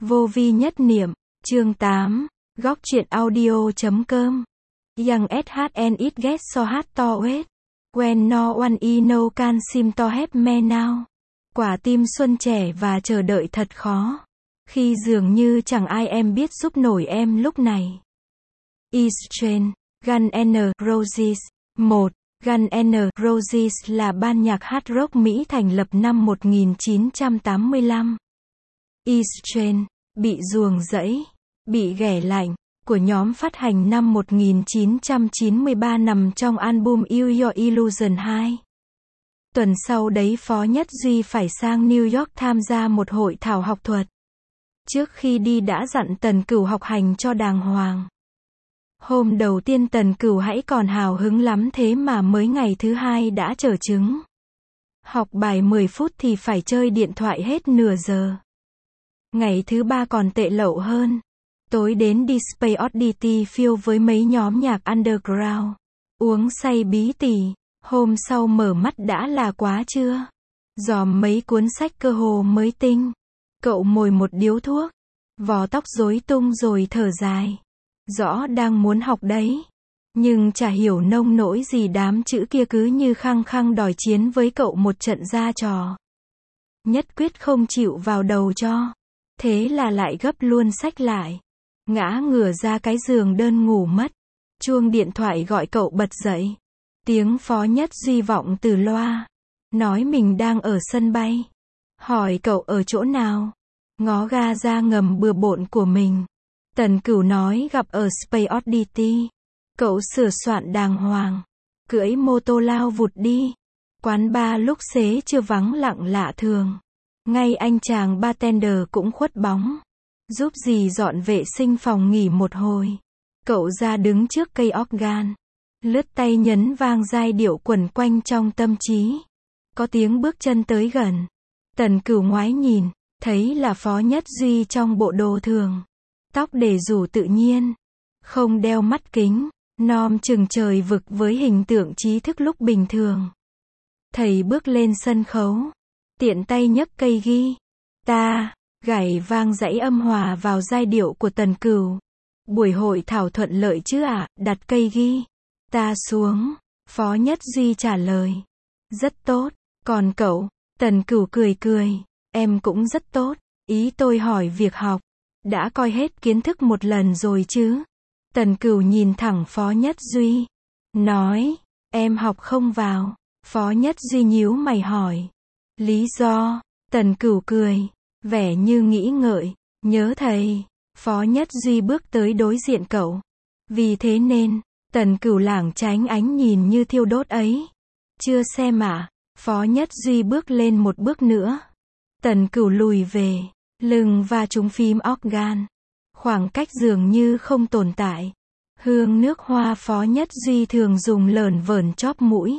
Vô vi nhất niệm, chương 8, góc truyện audio.com. Young SHN it get so hard to wait. When no one I know can seem to help me now. Quả tim xuân trẻ và chờ đợi thật khó. Khi dường như chẳng ai em biết giúp nổi em lúc này. Is Train, Guns N' Roses. 1. Guns N' Roses là ban nhạc hard rock Mỹ thành lập năm 1985. Is Train, bị ruồng rẫy, bị ghẻ lạnh, của nhóm phát hành năm 1993 nằm trong album Use Your Illusion 2. Tuần sau đấy Phó Nhất Duy phải sang New York tham gia một hội thảo học thuật. Trước khi đi đã dặn Tần Cửu học hành cho đàng hoàng. Hôm đầu tiên Tần Cửu hãy còn hào hứng lắm thế mà mới ngày thứ hai đã trở chứng. Học bài 10 phút thì phải chơi điện thoại hết nửa giờ. Ngày thứ ba còn tệ lậu hơn. Tối đến đi Space Oddity Field với mấy nhóm nhạc underground. Uống say bí tỉ. Hôm sau mở mắt đã là quá trưa. Dòm mấy cuốn sách cơ hồ mới tinh. Cậu mồi một điếu thuốc. Vò tóc rối tung rồi thở dài. Rõ đang muốn học đấy. Nhưng chả hiểu nông nỗi gì đám chữ kia cứ như khăng khăng đòi chiến với cậu một trận ra trò. Nhất quyết không chịu vào đầu cho. Thế là lại gấp luôn sách lại. Ngã ngửa ra cái giường đơn ngủ mất. Chuông điện thoại gọi cậu bật dậy. Tiếng Phó Nhất Duy vọng từ loa. Nói mình đang ở sân bay. Hỏi cậu ở chỗ nào. Ngó ga ra ngầm bừa bộn của mình. Tần Cửu nói gặp ở Space Oddity. Cậu sửa soạn đàng hoàng. Cưỡi mô tô lao vụt đi. Quán bar lúc xế chưa vắng lặng lạ thường. Ngay anh chàng bartender cũng khuất bóng. Giúp dì dọn vệ sinh phòng nghỉ một hồi. Cậu ra đứng trước cây organ. Lướt tay nhấn vang giai điệu quẩn quanh trong tâm trí. Có tiếng bước chân tới gần. Tần Cửu ngoái nhìn. Thấy là Phó Nhất Duy trong bộ đồ thường. Tóc để rủ tự nhiên. Không đeo mắt kính. Nom chừng trời vực với hình tượng trí thức lúc bình thường. Thầy bước lên sân khấu. Tiện tay nhấc cây ghi. Ta, gảy vang dãy âm hòa vào giai điệu của Tần Cửu. Buổi hội thảo thuận lợi chứ ạ, đặt cây ghi. Ta xuống. Phó Nhất Duy trả lời. Rất tốt. Còn cậu? Tần Cửu cười cười. Em cũng rất tốt. Ý tôi hỏi việc học. Đã coi hết kiến thức một lần rồi chứ? Tần Cửu nhìn thẳng Phó Nhất Duy. Nói. Em học không vào. Phó Nhất Duy nhíu mày hỏi. Lý do? Tần Cửu cười. Vẻ như nghĩ ngợi. Nhớ thầy. Phó Nhất Duy bước tới đối diện cậu. Vì thế nên, Tần Cửu lảng tránh ánh nhìn như thiêu đốt ấy. Chưa xem à? Phó Nhất Duy bước lên một bước nữa. Tần Cửu lùi về. Lưng va trúng phím organ. Khoảng cách dường như không tồn tại. Hương nước hoa Phó Nhất Duy thường dùng lởn vởn chóp mũi.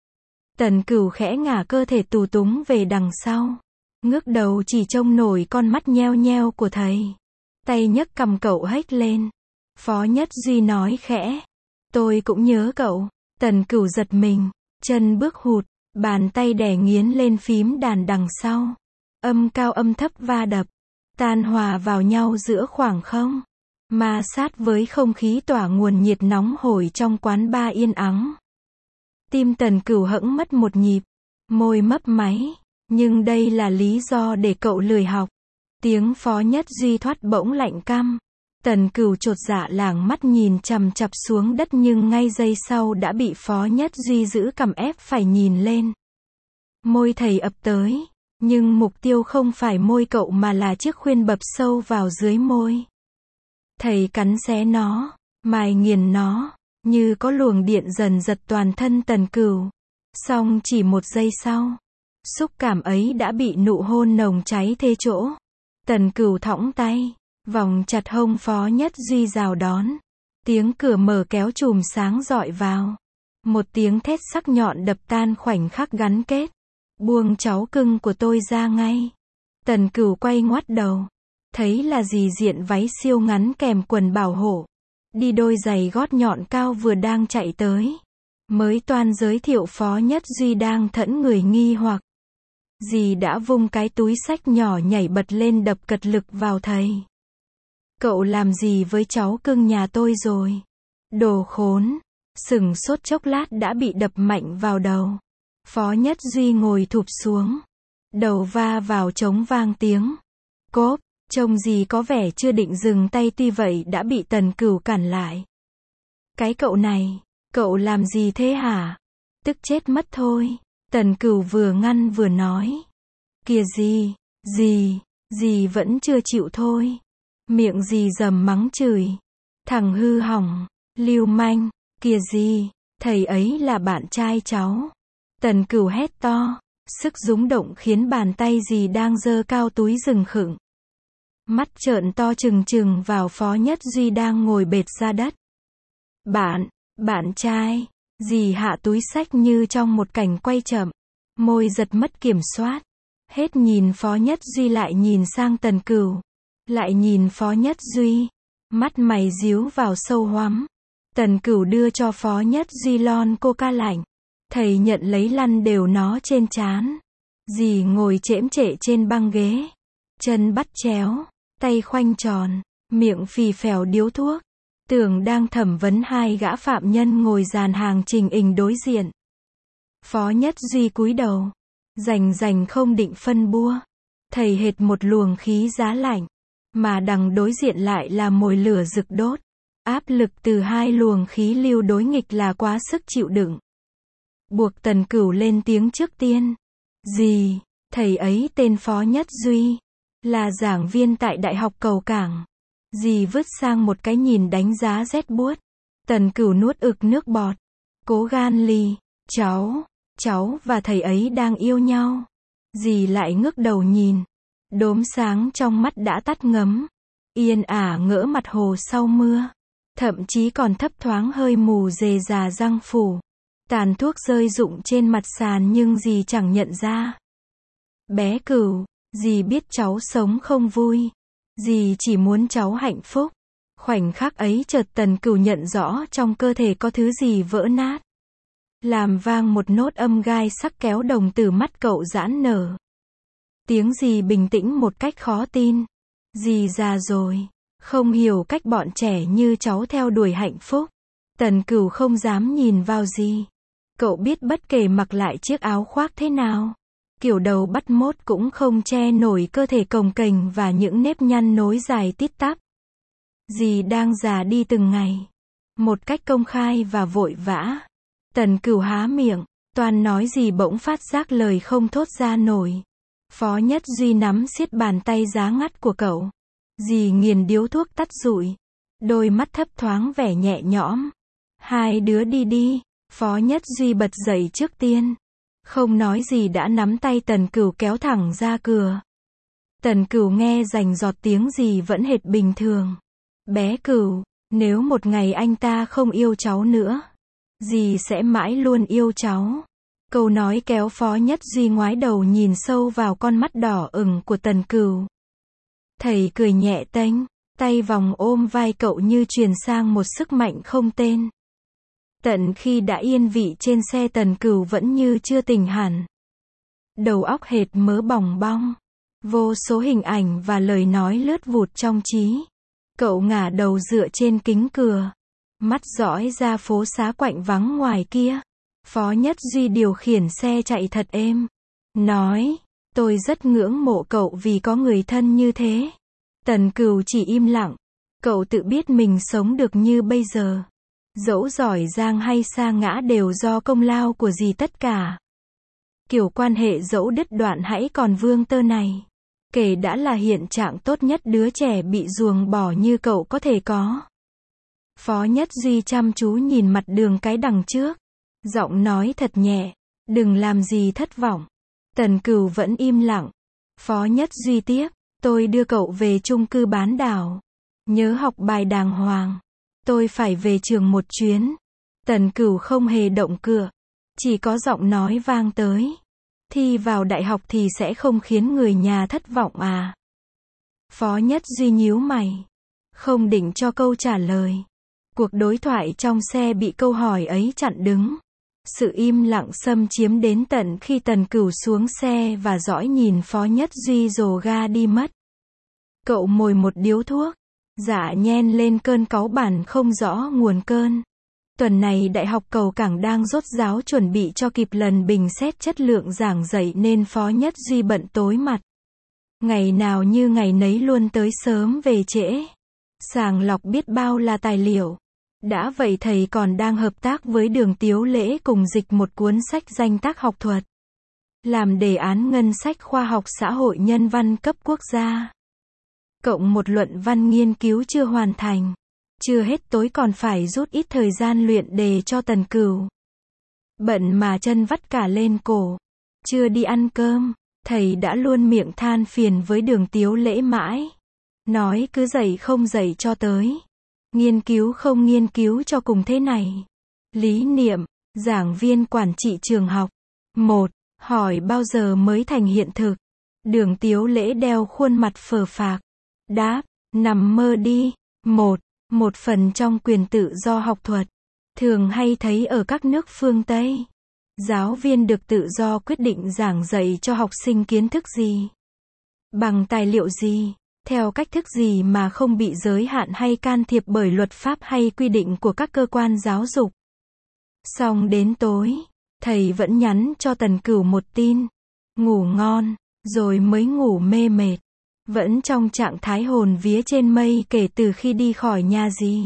Tần Cửu khẽ ngả cơ thể tù túng về đằng sau. Ngước đầu chỉ trông nổi con mắt nheo nheo của thầy. Tay nhấc cầm cậu hếch lên. Phó Nhất Duy nói khẽ. Tôi cũng nhớ cậu. Tần Cửu giật mình. Chân bước hụt. Bàn tay đè nghiến lên phím đàn đằng sau. Âm cao âm thấp va đập. Tan hòa vào nhau giữa khoảng không. Ma sát với không khí tỏa nguồn nhiệt nóng hổi trong quán bar yên ắng. Tim Tần Cửu hẫng mất một nhịp. Môi mấp máy. Nhưng đây là lý do để cậu lười học. Tiếng Phó Nhất Duy thoát bỗng lạnh căm. Tần Cửu chột dạ lảng mắt nhìn chằm chặp xuống đất nhưng ngay giây sau đã bị Phó Nhất Duy giữ cằm ép phải nhìn lên. Môi thầy ập tới. Nhưng mục tiêu không phải môi cậu mà là chiếc khuyên bập sâu vào dưới môi. Thầy cắn xé nó. Mài nghiền nó. Như có luồng điện dần giật toàn thân Tần Cửu. Xong chỉ một giây sau. Xúc cảm ấy đã bị nụ hôn nồng cháy thê chỗ. Tần Cửu thõng tay. Vòng chặt hông Phó Nhất Duy rào đón. Tiếng cửa mở kéo chùm sáng rọi vào. Một tiếng thét sắc nhọn đập tan khoảnh khắc gắn kết. Buông cháu cưng của tôi ra ngay. Tần Cửu quay ngoắt đầu. Thấy là dì diện váy siêu ngắn kèm quần bảo hộ. Đi đôi giày gót nhọn cao vừa đang chạy tới. Mới toan giới thiệu Phó Nhất Duy đang thẫn người nghi hoặc. Dì đã vung cái túi xách nhỏ nhảy bật lên đập cật lực vào thầy. Cậu làm gì với cháu cưng nhà tôi rồi? Đồ khốn! Sửng sốt chốc lát đã bị đập mạnh vào đầu. Phó Nhất Duy ngồi thụp xuống. Đầu va vào trống vang tiếng. Cốp, trông dì có vẻ chưa định dừng tay tuy vậy đã bị Tần Cửu cản lại. Cái cậu này, cậu làm gì thế hả? Tức chết mất thôi. Tần Cửu vừa ngăn vừa nói. Kìa dì vẫn chưa chịu thôi. Miệng dì dầm mắng chửi. Thằng hư hỏng, lưu manh, kìa dì, thầy ấy là bạn trai cháu. Tần Cửu hét to, sức rúng động khiến bàn tay dì đang giơ cao túi rừng khựng. Mắt trợn to trừng trừng vào Phó Nhất Duy đang ngồi bệt ra đất. Bạn trai, dì hạ túi xách như trong một cảnh quay chậm. Môi giật mất kiểm soát. Hết nhìn Phó Nhất Duy lại nhìn sang Tần Cửu. Lại nhìn Phó Nhất Duy. Mắt mày díu vào sâu hoắm. Tần Cửu đưa cho Phó Nhất Duy lon coca lạnh. Thầy nhận lấy lăn đều nó trên trán. Dì ngồi chễm trệ trên băng ghế. Chân bắt chéo, tay khoanh tròn, miệng phì phèo điếu thuốc. Tưởng đang thẩm vấn hai gã phạm nhân ngồi dàn hàng trình hình đối diện. Phó Nhất Duy cúi đầu. Rành không định phân bua. Thầy hệt một luồng khí giá lạnh. Mà đằng đối diện lại là mồi lửa rực đốt. Áp lực từ hai luồng khí lưu đối nghịch là quá sức chịu đựng. Buộc Tần Cửu lên tiếng trước tiên. Dì, thầy ấy tên Phó Nhất Duy. Là giảng viên tại Đại học Cầu Cảng. Dì vứt sang một cái nhìn đánh giá rét buốt. Tần Cửu nuốt ực nước bọt. Cố gan lì. Cháu và thầy ấy đang yêu nhau. Dì lại ngước đầu nhìn. Đốm sáng trong mắt đã tắt ngấm. Yên ả ngỡ mặt hồ sau mưa. Thậm chí còn thấp thoáng hơi mù rề rà răng phủ. Tàn thuốc rơi rụng trên mặt sàn nhưng dì chẳng nhận ra. Bé Cửu, dì biết cháu sống không vui. Dì chỉ muốn cháu hạnh phúc. Khoảnh khắc ấy chợt Tần Cửu nhận rõ trong cơ thể có thứ gì vỡ nát. Làm vang một nốt âm gai sắc kéo đồng tử mắt cậu giãn nở. Tiếng dì bình tĩnh một cách khó tin. Dì già rồi, không hiểu cách bọn trẻ như cháu theo đuổi hạnh phúc. Tần Cửu không dám nhìn vào dì. Cậu biết bất kể mặc lại chiếc áo khoác thế nào, kiểu đầu bắt mốt cũng không che nổi cơ thể cồng kềnh và những nếp nhăn nối dài tít tắp. Dì đang già đi từng ngày. Một cách công khai và vội vã. Tần Cửu há miệng, toan nói gì bỗng phát giác lời không thốt ra nổi. Phó Nhất Duy nắm siết bàn tay giá ngắt của cậu. Dì nghiền điếu thuốc tắt rụi. Đôi mắt thấp thoáng vẻ nhẹ nhõm. Hai đứa đi. Phó Nhất Duy bật dậy trước tiên. Không nói gì đã nắm tay Tần Cửu kéo thẳng ra cửa. Tần Cửu nghe rành giọt tiếng gì vẫn hệt bình thường. Bé Cửu, nếu một ngày anh ta không yêu cháu nữa, dì sẽ mãi luôn yêu cháu. Câu nói kéo Phó Nhất Duy ngoái đầu nhìn sâu vào con mắt đỏ ửng của Tần Cửu. Thầy cười nhẹ tênh, tay vòng ôm vai cậu như truyền sang một sức mạnh không tên. Tận khi đã yên vị trên xe Tần Cửu vẫn như chưa tỉnh hẳn. Đầu óc hệt mớ bòng bong. Vô số hình ảnh và lời nói lướt vụt trong trí. Cậu ngả đầu dựa trên kính cửa. Mắt dõi ra phố xá quạnh vắng ngoài kia. Phó Nhất Duy điều khiển xe chạy thật êm. Nói, tôi rất ngưỡng mộ cậu vì có người thân như thế. Tần Cửu chỉ im lặng. Cậu tự biết mình sống được như bây giờ. Dẫu giỏi giang hay sa ngã đều do công lao của dì tất cả. Kiểu quan hệ dẫu đứt đoạn hãy còn vương tơ này. Kể đã là hiện trạng tốt nhất đứa trẻ bị ruồng bỏ như cậu có thể có. Phó Nhất Duy chăm chú nhìn mặt đường cái đằng trước. Giọng nói thật nhẹ. Đừng làm gì thất vọng. Tần Cửu vẫn im lặng. Phó Nhất Duy tiếp. Tôi đưa cậu về chung cư bán đảo. Nhớ học bài đàng hoàng. Tôi phải về trường một chuyến. Tần Cửu không hề động cựa. Chỉ có giọng nói vang tới. Thi vào đại học thì sẽ không khiến người nhà thất vọng à? Phó Nhất Duy nhíu mày. Không định cho câu trả lời. Cuộc đối thoại trong xe bị câu hỏi ấy chặn đứng. Sự im lặng xâm chiếm đến tận khi Tần Cửu xuống xe và dõi nhìn Phó Nhất Duy dồ ga đi mất. Cậu mồi một điếu thuốc, dạ nhen lên cơn cáu bản không rõ nguồn cơn. Tuần này Đại học Cầu Cảng đang rốt ráo chuẩn bị cho kịp lần bình xét chất lượng giảng dạy nên Phó Nhất Duy bận tối mặt. Ngày nào như ngày nấy luôn tới sớm về trễ. Sàng lọc biết bao là tài liệu. Đã vậy thầy còn đang hợp tác với Đường Tiếu Lễ cùng dịch một cuốn sách danh tác học thuật. Làm đề án ngân sách khoa học xã hội nhân văn cấp quốc gia. Cộng một luận văn nghiên cứu chưa hoàn thành. Chưa hết tối còn phải rút ít thời gian luyện đề cho Tần Cửu. Bận mà chân vắt cả lên cổ. Chưa đi ăn cơm, thầy đã luôn miệng than phiền với Đường Tiếu Lễ mãi. Nói cứ dạy không dạy cho tới. Nghiên cứu không nghiên cứu cho cùng thế này. Lý Niệm, giảng viên quản trị trường học. 1. Hỏi bao giờ mới thành hiện thực? Đường Tiếu Lễ đeo khuôn mặt phờ phạc. Đáp, nằm mơ đi. 1 phần trong quyền tự do học thuật. Thường hay thấy ở các nước phương Tây. Giáo viên được tự do quyết định giảng dạy cho học sinh kiến thức gì. Bằng tài liệu gì. Theo cách thức gì mà không bị giới hạn hay can thiệp bởi luật pháp hay quy định của các cơ quan giáo dục. Xong đến tối, thầy vẫn nhắn cho Tần Cửu một tin. Ngủ ngon, rồi mới ngủ mê mệt. Vẫn trong trạng thái hồn vía trên mây kể từ khi đi khỏi nhà gì.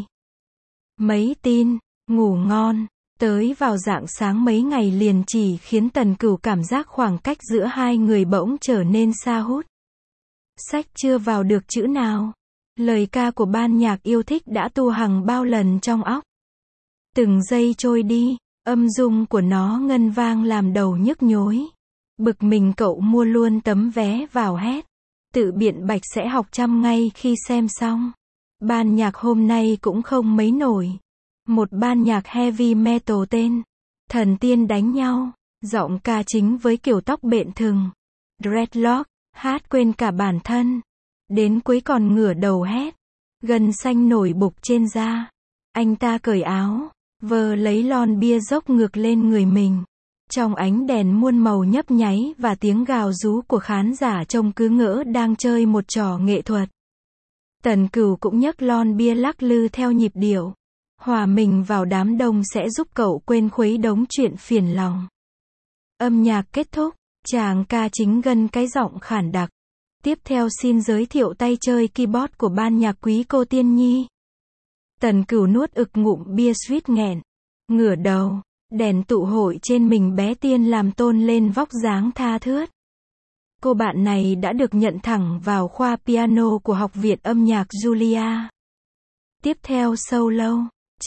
Mấy tin, ngủ ngon, tới vào rạng sáng mấy ngày liền chỉ khiến Tần Cửu cảm giác khoảng cách giữa hai người bỗng trở nên xa hút. Sách chưa vào được chữ nào. Lời ca của ban nhạc yêu thích đã tu hằng bao lần trong óc. Từng giây trôi đi, âm dung của nó ngân vang làm đầu nhức nhối. Bực mình cậu mua luôn tấm vé vào hét. Tự biện bạch sẽ học chăm ngay khi xem xong. Ban nhạc hôm nay cũng không mấy nổi. Một ban nhạc heavy metal tên Thần Tiên đánh nhau. Giọng ca chính với kiểu tóc bện thừng. Dreadlock. Hát quên cả bản thân. Đến cuối còn ngửa đầu hét. Gân xanh nổi bục trên da. Anh ta cởi áo. Vờ lấy lon bia dốc ngược lên người mình. Trong ánh đèn muôn màu nhấp nháy và tiếng gào rú của khán giả trông cứ ngỡ đang chơi một trò nghệ thuật. Tần Cửu cũng nhấc lon bia lắc lư theo nhịp điệu. Hòa mình vào đám đông sẽ giúp cậu quên khuấy đống chuyện phiền lòng. Âm nhạc kết thúc. Chàng ca chính gân cái giọng khản đặc. Tiếp theo xin giới thiệu tay chơi keyboard của ban nhạc quý cô Tiên Nhi. Tần Cửu nuốt ực ngụm bia suýt nghẹn. Ngửa đầu, đèn tụ hội trên mình bé Tiên làm tôn lên vóc dáng tha thướt. Cô bạn này đã được nhận thẳng vào khoa piano của Học viện âm nhạc Julia. Tiếp theo solo.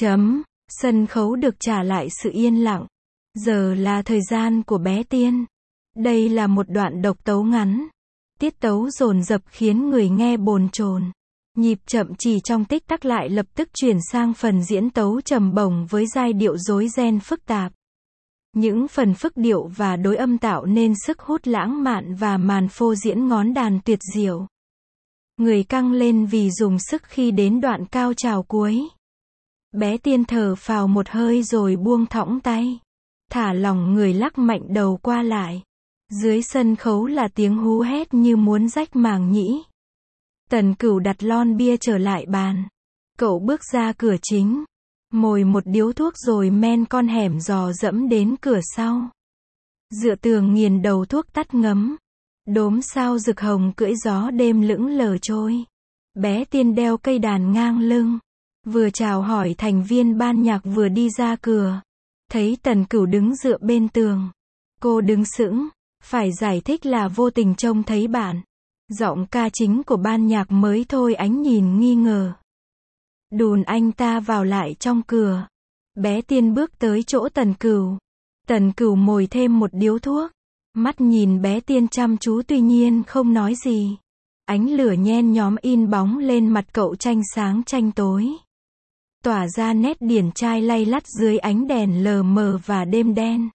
Sân khấu được trả lại sự yên lặng. Giờ là thời gian của bé Tiên. Đây là một đoạn độc tấu ngắn. Tiết tấu dồn dập khiến người nghe bồn chồn. Nhịp chậm chỉ trong tích tắc lại lập tức chuyển sang phần diễn tấu trầm bổng với giai điệu rối ren phức tạp. Những phần phức điệu và đối âm tạo nên sức hút lãng mạn và màn phô diễn ngón đàn tuyệt diệu. Người căng lên vì dùng sức khi đến đoạn cao trào cuối. Bé Tiên thở phào một hơi rồi buông thõng tay. Thả lỏng người lắc mạnh đầu qua lại. Dưới sân khấu là tiếng hú hét như muốn rách màng nhĩ. Tần Cửu đặt lon bia trở lại bàn. Cậu bước ra cửa chính. Mồi một điếu thuốc rồi men con hẻm dò dẫm đến cửa sau. Dựa tường nghiền đầu thuốc tắt ngấm. Đốm sao rực hồng cưỡi gió đêm lững lờ trôi. Bé Tiên đeo cây đàn ngang lưng. Vừa chào hỏi thành viên ban nhạc vừa đi ra cửa. Thấy Tần Cửu đứng dựa bên tường. Cô đứng sững. Phải giải thích là vô tình trông thấy bạn. Giọng ca chính của ban nhạc mới thôi ánh nhìn nghi ngờ. Đùn anh ta vào lại trong cửa. Bé Tiên bước tới chỗ Tần Cửu. Tần Cửu mồi thêm một điếu thuốc. Mắt nhìn bé Tiên chăm chú tuy nhiên không nói gì. Ánh lửa nhen nhóm in bóng lên mặt cậu tranh sáng tranh tối. Tỏa ra nét điển trai lay lắt dưới ánh đèn lờ mờ và đêm đen.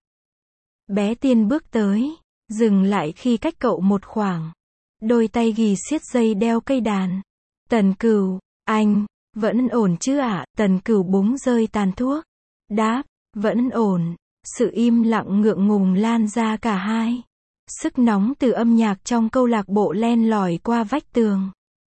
Bé Tiên bước tới. Dừng lại khi cách cậu một khoảng. Đôi tay ghì siết dây đeo cây đàn. Tần Cửu, anh, vẫn ổn chứ ạ? Tần Cửu búng rơi tàn thuốc. Đáp, vẫn ổn. Sự im lặng ngượng ngùng lan ra cả hai. Sức nóng từ âm nhạc trong câu lạc bộ len lỏi qua vách tường.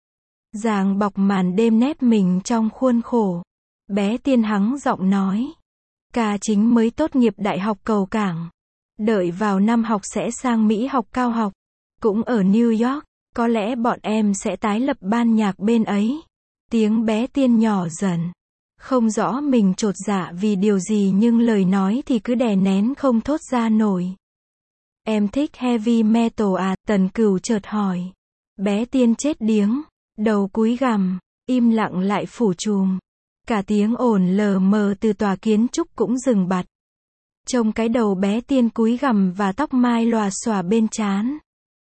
Ràng bọc màn đêm nép mình trong khuôn khổ. Bé Tiên hắng giọng nói. Ca chính mới tốt nghiệp đại học Cầu Cảng. Đợi vào năm học sẽ sang Mỹ học cao học. Cũng ở New York, có lẽ bọn em sẽ tái lập ban nhạc bên ấy. Tiếng bé Tiên nhỏ dần. Không rõ mình chột dạ vì điều gì nhưng lời nói thì cứ đè nén không thốt ra nổi. Em thích heavy metal à? Tần Cửu chợt hỏi. Bé Tiên chết điếng, đầu cúi gằm, im lặng lại phủ trùm. Cả tiếng ồn lờ mờ từ tòa kiến trúc cũng dừng bặt. Trông cái đầu bé Tiên cúi gằm và tóc mai lòa xòa bên trán.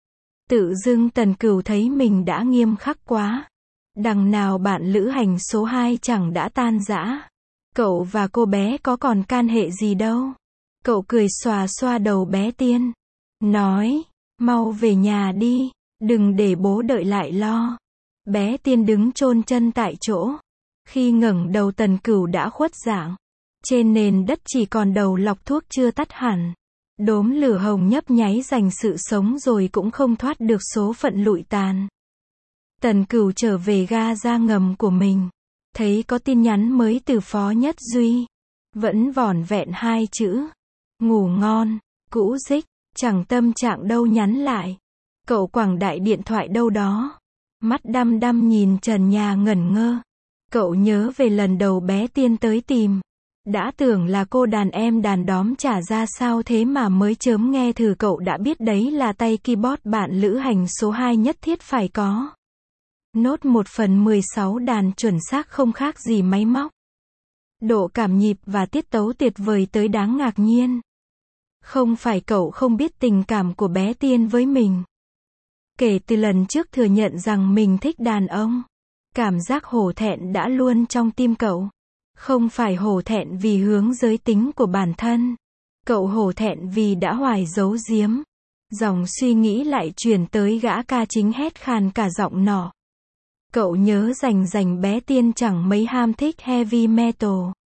Tự dưng Tần Cửu thấy mình đã nghiêm khắc quá. Đằng nào bạn lữ hành số 2 chẳng đã tan rã. Cậu và cô bé có còn can hệ gì đâu. Cậu cười xòa xoa đầu bé Tiên. Nói, mau về nhà đi, đừng để bố đợi lại lo. Bé Tiên đứng chôn chân tại chỗ. Khi ngẩng đầu Tần Cửu đã khuất dạng. Trên nền đất chỉ còn đầu lọc thuốc chưa tắt hẳn. Đốm lửa hồng nhấp nháy giành sự sống rồi cũng không thoát được số phận lụi tàn. Tần Cửu trở về ga ra ngầm của mình. Thấy có tin nhắn mới từ Phó Nhất Duy. Vẫn vỏn vẹn 2 chữ. Ngủ ngon, cũ dích, chẳng tâm trạng đâu nhắn lại. Cậu quẳng đại điện thoại đâu đó. Mắt đăm đăm nhìn trần nhà ngẩn ngơ. Cậu nhớ về lần đầu bé Tiên tới tìm. Đã tưởng là cô đàn em đàn đóm trả ra sao thế mà mới chớm nghe thử cậu đã biết đấy là tay keyboard bạn lữ hành số 2 nhất thiết phải có. Nốt 1/16 đàn chuẩn xác không khác gì máy móc. Độ cảm nhịp và tiết tấu tuyệt vời tới đáng ngạc nhiên. Không phải cậu không biết tình cảm của bé Tiên với mình. Kể từ lần trước thừa nhận rằng mình thích đàn ông, cảm giác hổ thẹn đã luôn trong tim cậu. Không phải hổ thẹn vì hướng giới tính của bản thân. Cậu hổ thẹn vì đã hoài giấu giếm. Dòng suy nghĩ lại truyền tới gã ca chính hét khàn cả giọng nọ. Cậu nhớ rành bé Tiên chẳng mấy ham thích heavy metal.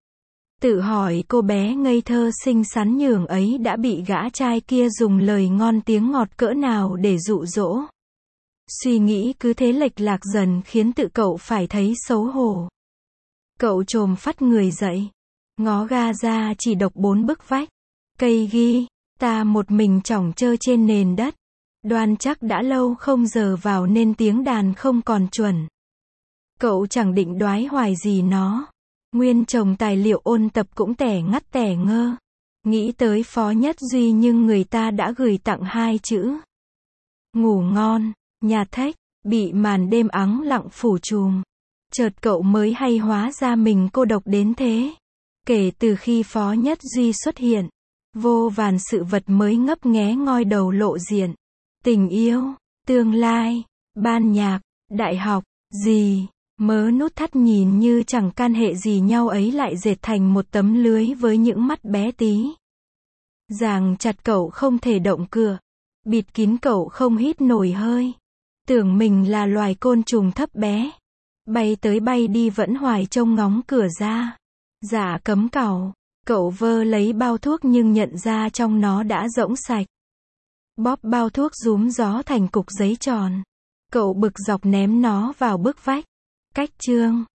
Tự hỏi cô bé ngây thơ xinh xắn nhường ấy đã bị gã trai kia dùng lời ngon tiếng ngọt cỡ nào để dụ dỗ. Suy nghĩ cứ thế lệch lạc dần khiến tự cậu phải thấy xấu hổ. Cậu chồm phắt người dậy. Ngó ga ra chỉ độc 4 bức vách. Cây ghi, ta một mình chỏng chơ trên nền đất. Đoan chắc đã lâu không giờ vào nên tiếng đàn không còn chuẩn. Cậu chẳng định đoái hoài gì nó. Nguyên chồng tài liệu ôn tập cũng tẻ ngắt tẻ ngơ. Nghĩ tới Phó Nhất Duy nhưng người ta đã gửi tặng 2 chữ. Ngủ ngon, nhà thách, bị màn đêm ắng lặng phủ trùm. Chợt cậu mới hay hóa ra mình cô độc đến thế. Kể từ khi Phó Nhất Duy xuất hiện, vô vàn sự vật mới ngấp nghé ngoi đầu lộ diện. Tình yêu, tương lai, ban nhạc, đại học, gì, mớ nút thắt nhìn như chẳng can hệ gì nhau ấy lại dệt thành một tấm lưới với những mắt bé tí. Ràng chặt cậu không thể động cựa, bịt kín cậu không hít nổi hơi. Tưởng mình là loài côn trùng thấp bé. Bay tới bay đi vẫn hoài trông ngóng cửa ra. Dạ cấm càu. Cậu vơ lấy bao thuốc nhưng nhận ra trong nó đã rỗng sạch. Bóp bao thuốc rúm gió thành cục giấy tròn. Cậu bực dọc ném nó vào bức vách. Cách chương.